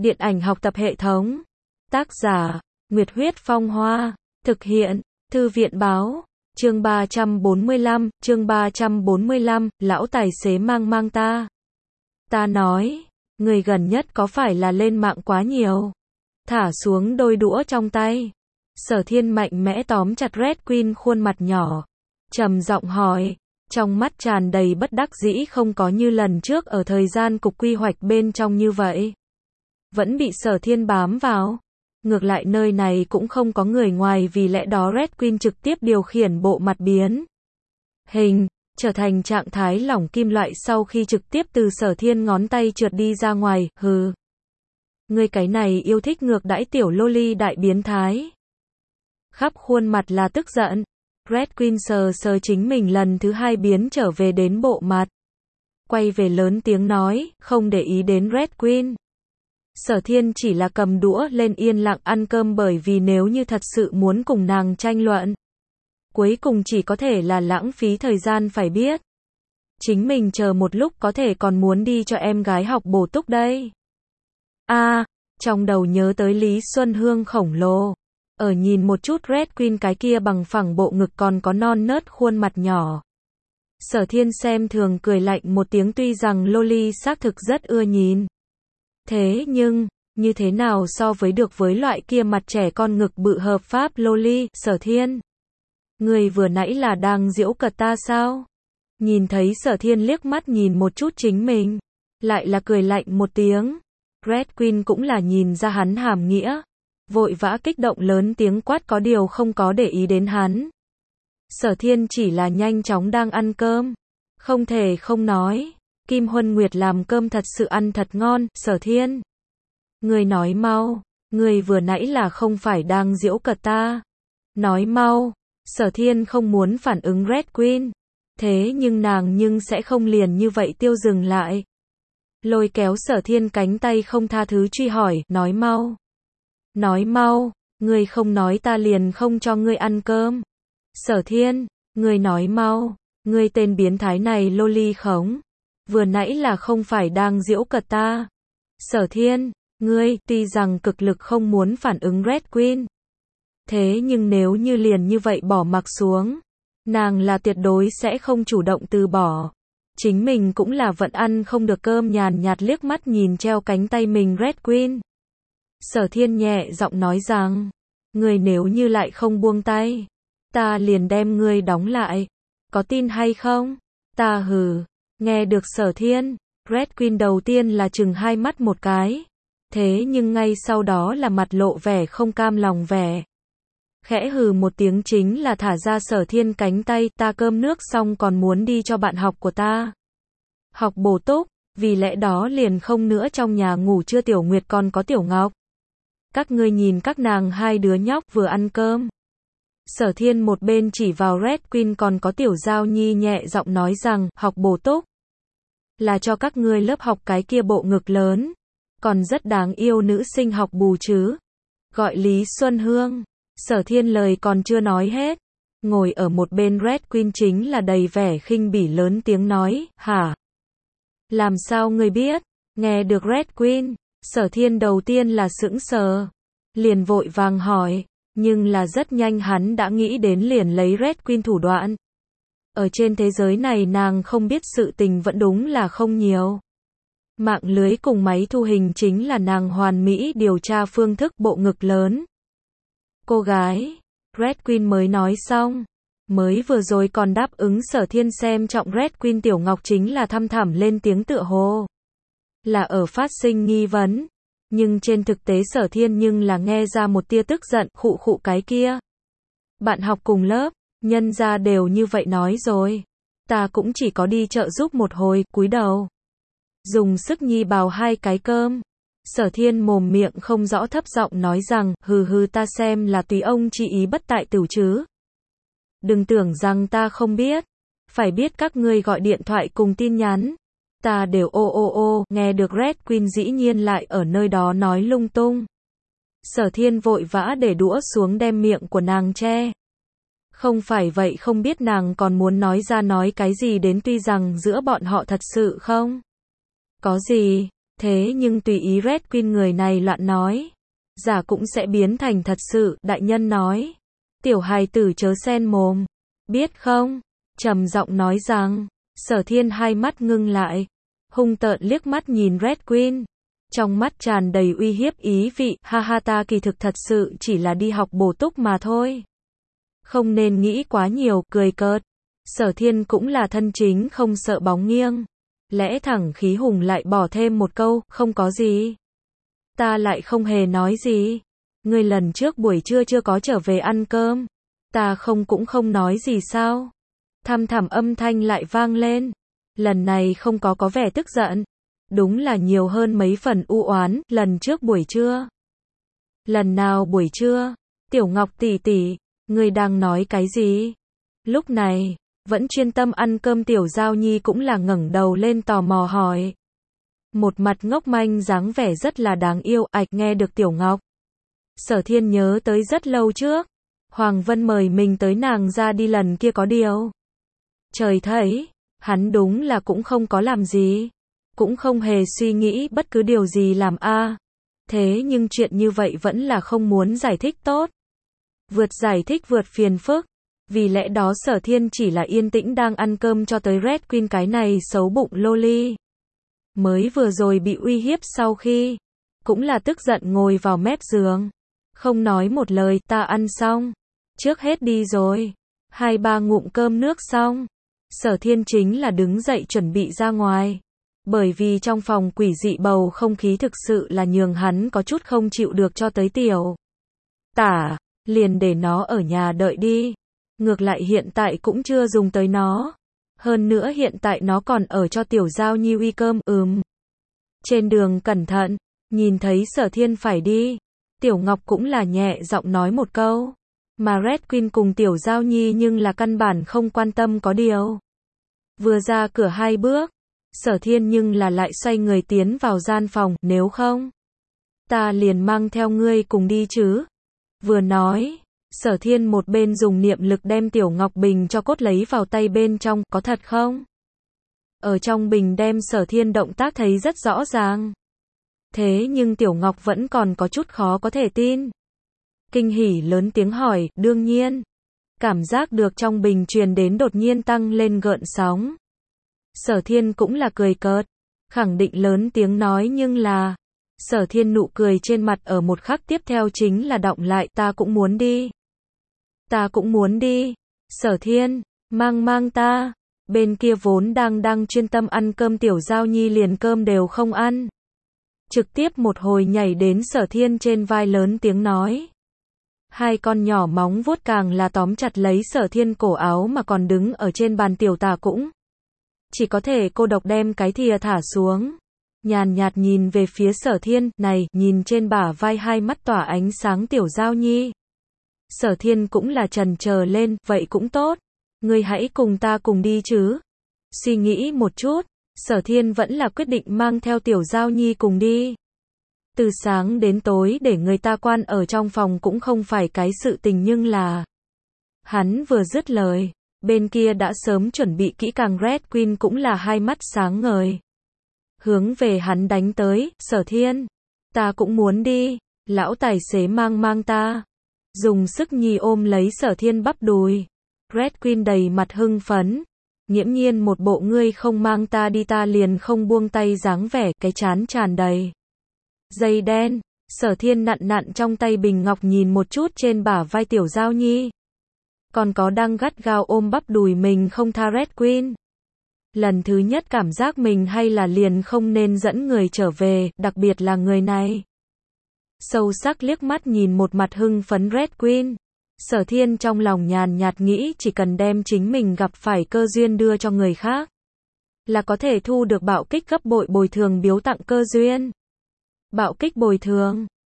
Điện ảnh học tập hệ thống. Tác giả, Nguyệt Huyết Phong Hoa. Thực hiện, Thư viện Báo. Chương 345, lão tài xế mang ta. Ta nói, người gần nhất có phải là lên mạng quá nhiều? Thả xuống đôi đũa trong tay. Sở Thiên mạnh mẽ tóm chặt Red Queen khuôn mặt nhỏ. Trầm giọng hỏi, trong mắt tràn đầy bất đắc dĩ, không có như lần trước ở thời gian cục quy hoạch bên trong như vậy. Vẫn bị Sở Thiên bám vào. Ngược lại nơi này cũng không có người ngoài, vì lẽ đó Red Queen trực tiếp điều khiển bộ mặt biến hình, trở thành trạng thái lỏng kim loại sau khi trực tiếp từ Sở Thiên ngón tay trượt đi ra ngoài. Hừ, ngươi cái này yêu thích ngược đãi tiểu loli đại biến thái. Khắp khuôn mặt là tức giận. Red Queen sờ sờ chính mình lần thứ hai biến trở về đến bộ mặt. Quay về lớn tiếng nói, không để ý đến Red Queen. Sở Thiên chỉ là cầm đũa lên yên lặng ăn cơm, bởi vì nếu như thật sự muốn cùng nàng tranh luận, cuối cùng chỉ có thể là lãng phí thời gian. Phải biết, chính mình chờ một lúc có thể còn muốn đi cho em gái học bổ túc đây. Trong đầu nhớ tới Lý Xuân Hương khổng lồ. Ở nhìn một chút Red Queen cái kia bằng phẳng bộ ngực còn có non nớt khuôn mặt nhỏ. Sở Thiên xem thường cười lạnh một tiếng, tuy rằng loli xác thực rất ưa nhìn. Thế nhưng, như thế nào so với được với loại kia mặt trẻ con ngực bự hợp pháp loli? Sở Thiên, người vừa nãy là đang giễu cợt ta sao? Nhìn thấy Sở Thiên liếc mắt nhìn một chút chính mình, lại là cười lạnh một tiếng. Red Queen cũng là nhìn ra hắn hàm nghĩa, vội vã kích động lớn tiếng quát, có điều không có để ý đến hắn. Sở Thiên chỉ là nhanh chóng đang ăn cơm. Không thể không nói, Kim Huân Nguyệt làm cơm thật sự ăn thật ngon. Sở Thiên, người nói mau, người vừa nãy là không phải đang giễu cợt ta? Nói mau. Sở Thiên không muốn phản ứng Red Queen, thế nhưng nàng sẽ không liền như vậy tiêu dừng lại. Lôi kéo Sở Thiên cánh tay không tha thứ truy hỏi, nói mau. Nói mau, ngươi không nói ta liền không cho ngươi ăn cơm. Sở Thiên, ngươi nói mau, ngươi tên biến thái này loli khống, vừa nãy là không phải đang giễu cợt ta? Sở Thiên, ngươi, tuy rằng cực lực không muốn phản ứng Red Queen, thế nhưng nếu như liền như vậy bỏ mặc xuống, nàng là tuyệt đối sẽ không chủ động từ bỏ. Chính mình cũng là vẫn ăn không được cơm. Nhàn nhạt liếc mắt nhìn treo cánh tay mình Red Queen. Sở Thiên nhẹ giọng nói rằng, ngươi nếu như lại không buông tay, ta liền đem ngươi đóng lại, có tin hay không? Ta hừ. Nghe được Sở Thiên, Red Queen đầu tiên là chừng hai mắt một cái, thế nhưng ngay sau đó là mặt lộ vẻ không cam lòng vẻ. Khẽ hừ một tiếng chính là thả ra Sở Thiên cánh tay. Ta cơm nước xong còn muốn đi cho bạn học của ta học bổ túc, vì lẽ đó liền không nữa trong nhà ngủ trưa Tiểu Nguyệt còn có Tiểu Ngọc. Các ngươi nhìn các nàng hai đứa nhóc vừa ăn cơm. Sở Thiên một bên chỉ vào Red Queen còn có Tiểu Giao Nhi nhẹ giọng nói rằng, học bổ túc là cho các ngươi lớp học cái kia bộ ngực lớn, còn rất đáng yêu nữ sinh học bù chứ. Gọi Lý Xuân Hương. Sở Thiên lời còn chưa nói hết, ngồi ở một bên Red Queen chính là đầy vẻ khinh bỉ lớn tiếng nói, hả? Làm sao ngươi biết? Nghe được Red Queen, Sở Thiên đầu tiên là sững sờ, liền vội vàng hỏi, nhưng là rất nhanh hắn đã nghĩ đến liền lấy Red Queen thủ đoạn. Ở trên thế giới này nàng không biết sự tình vẫn đúng là không nhiều. Mạng lưới cùng máy thu hình chính là nàng hoàn mỹ điều tra phương thức bộ ngực lớn. Cô gái, Red Queen mới nói xong, mới vừa rồi còn đáp ứng Sở Thiên xem trọng Red Queen. Tiểu Ngọc chính là thăm thẳm lên tiếng tựa hồ là ở phát sinh nghi vấn, nhưng trên thực tế Sở Thiên nhưng là nghe ra một tia tức giận. Khụ khụ cái kia, bạn học cùng lớp, nhân gia đều như vậy nói rồi, ta cũng chỉ có đi chợ giúp một hồi. Cúi đầu dùng sức nhi bào hai cái cơm. Sở Thiên mồm miệng không rõ thấp giọng nói rằng, hừ ta xem là tùy ông chi ý bất tại tửu chứ. Đừng tưởng rằng ta không biết, phải biết các ngươi gọi điện thoại cùng tin nhắn, ta đều ô. Nghe được Red Queen dĩ nhiên lại ở nơi đó nói lung tung. Sở Thiên vội vã để đũa xuống đem miệng của nàng che. Không phải vậy không biết nàng còn muốn nói cái gì đến, tuy rằng giữa bọn họ thật sự không có gì, Thế nhưng tùy ý Red Queen người này loạn nói, giả cũng sẽ biến thành thật sự, đại nhân nói. Tiểu hài tử chớ xen mồm, biết không? Trầm giọng nói rằng, Sở Thiên hai mắt ngưng lại, hung tợn liếc mắt nhìn Red Queen, trong mắt tràn đầy uy hiếp ý vị, ha ha ta kỳ thực thật sự chỉ là đi học bổ túc mà thôi. Không nên nghĩ quá nhiều, cười cợt. Sở Thiên cũng là thân chính không sợ bóng nghiêng. Lẽ thẳng khí hùng lại bỏ thêm một câu, không có gì. Ta lại không hề nói gì. Ngươi lần trước buổi trưa chưa có trở về ăn cơm. Ta cũng không nói gì sao? Thăm thẳm âm thanh lại vang lên. Lần này không có vẻ tức giận. Đúng là nhiều hơn mấy phần u oán, lần trước buổi trưa. Lần nào buổi trưa? Tiểu Ngọc tỷ tỷ, ngươi đang nói cái gì? Lúc này, vẫn chuyên tâm ăn cơm Tiểu Giao Nhi cũng là ngẩng đầu lên tò mò hỏi. Một mặt ngốc manh dáng vẻ rất là đáng yêu, ạch nghe được Tiểu Ngọc. Sở Thiên nhớ tới rất lâu trước. Hoàng Vân mời mình tới nàng ra đi lần kia có điều. Trời thấy, hắn đúng là cũng không có làm gì. Cũng không hề suy nghĩ bất cứ điều gì làm a. Thế nhưng chuyện như vậy vẫn là không muốn giải thích tốt. Vượt giải thích vượt phiền phức. Vì lẽ đó Sở Thiên chỉ là yên tĩnh đang ăn cơm cho tới Red Queen cái này xấu bụng loli. Mới vừa rồi bị uy hiếp sau khi. Cũng là tức giận ngồi vào mép giường. Không nói một lời, ta ăn xong. Trước hết đi rồi. 2-3 ngụm cơm nước xong. Sở Thiên chính là đứng dậy chuẩn bị ra ngoài. Bởi vì trong phòng quỷ dị bầu không khí thực sự là nhường hắn có chút không chịu được cho tới Tiểu Tả, liền để nó ở nhà đợi đi. Ngược lại hiện tại cũng chưa dùng tới nó. Hơn nữa hiện tại nó còn ở cho Tiểu Giao Nhi uy cơm, Trên đường cẩn thận, nhìn thấy Sở Thiên phải đi. Tiểu Ngọc cũng là nhẹ giọng nói một câu. Mà Red Queen cùng Tiểu Giao Nhi nhưng là căn bản không quan tâm có điều. Vừa ra cửa 2 bước. Sở Thiên nhưng là lại xoay người tiến vào gian phòng, nếu không, ta liền mang theo ngươi cùng đi chứ. Vừa nói, Sở Thiên một bên dùng niệm lực đem Tiểu Ngọc bình cho cốt lấy vào tay bên trong, có thật không? Ở trong bình đem Sở Thiên động tác thấy rất rõ ràng. Thế nhưng Tiểu Ngọc vẫn còn có chút khó có thể tin. Kinh hỉ lớn tiếng hỏi, đương nhiên. Cảm giác được trong bình truyền đến đột nhiên tăng lên gợn sóng. Sở Thiên cũng là cười cợt, khẳng định lớn tiếng nói nhưng là, Sở Thiên nụ cười trên mặt ở một khắc tiếp theo chính là đọng lại, ta cũng muốn đi. Ta cũng muốn đi. Sở Thiên, mang ta. Bên kia vốn đang chuyên tâm ăn cơm Tiểu Giao Nhi liền cơm đều không ăn. Trực tiếp một hồi nhảy đến Sở Thiên trên vai lớn tiếng nói. Hai con nhỏ móng vuốt càng là tóm chặt lấy Sở Thiên cổ áo mà còn đứng ở trên bàn Tiểu Tả cũng. Chỉ có thể cô độc đem cái thìa thả xuống. Nhàn nhạt nhìn về phía Sở Thiên, này, nhìn trên bả vai hai mắt tỏa ánh sáng Tiểu Giao Nhi. Sở Thiên cũng là chần chờ lên, vậy cũng tốt. Ngươi hãy cùng ta cùng đi chứ. Suy nghĩ một chút, Sở Thiên vẫn là quyết định mang theo Tiểu Giao Nhi cùng đi. Từ sáng đến tối để người ta quan ở trong phòng cũng không phải cái sự tình nhưng là. Hắn vừa dứt lời. Bên kia đã sớm chuẩn bị kỹ càng Red Queen cũng là hai mắt sáng ngời. Hướng về hắn đánh tới, Sở Thiên. Ta cũng muốn đi, lão tài xế mang ta. Dùng sức nhì ôm lấy Sở Thiên bắp đùi. Red Queen đầy mặt hưng phấn. Nghiễm nhiên một bộ ngươi không mang ta đi ta liền không buông tay dáng vẻ, cái trán tràn đầy. Dây đen, Sở Thiên nặn trong tay bình ngọc nhìn một chút trên bả vai Tiểu Giao Nhi. Còn có đang gắt gao ôm bắp đùi mình không tha Red Queen. Lần thứ nhất cảm giác mình hay là liền không nên dẫn người trở về, đặc biệt là người này. Sâu sắc liếc mắt nhìn một mặt hưng phấn Red Queen. Sở Thiên trong lòng nhàn nhạt nghĩ chỉ cần đem chính mình gặp phải cơ duyên đưa cho người khác. Là có thể thu được bạo kích gấp bội bồi thường biếu tặng cơ duyên. Bạo kích bồi thường.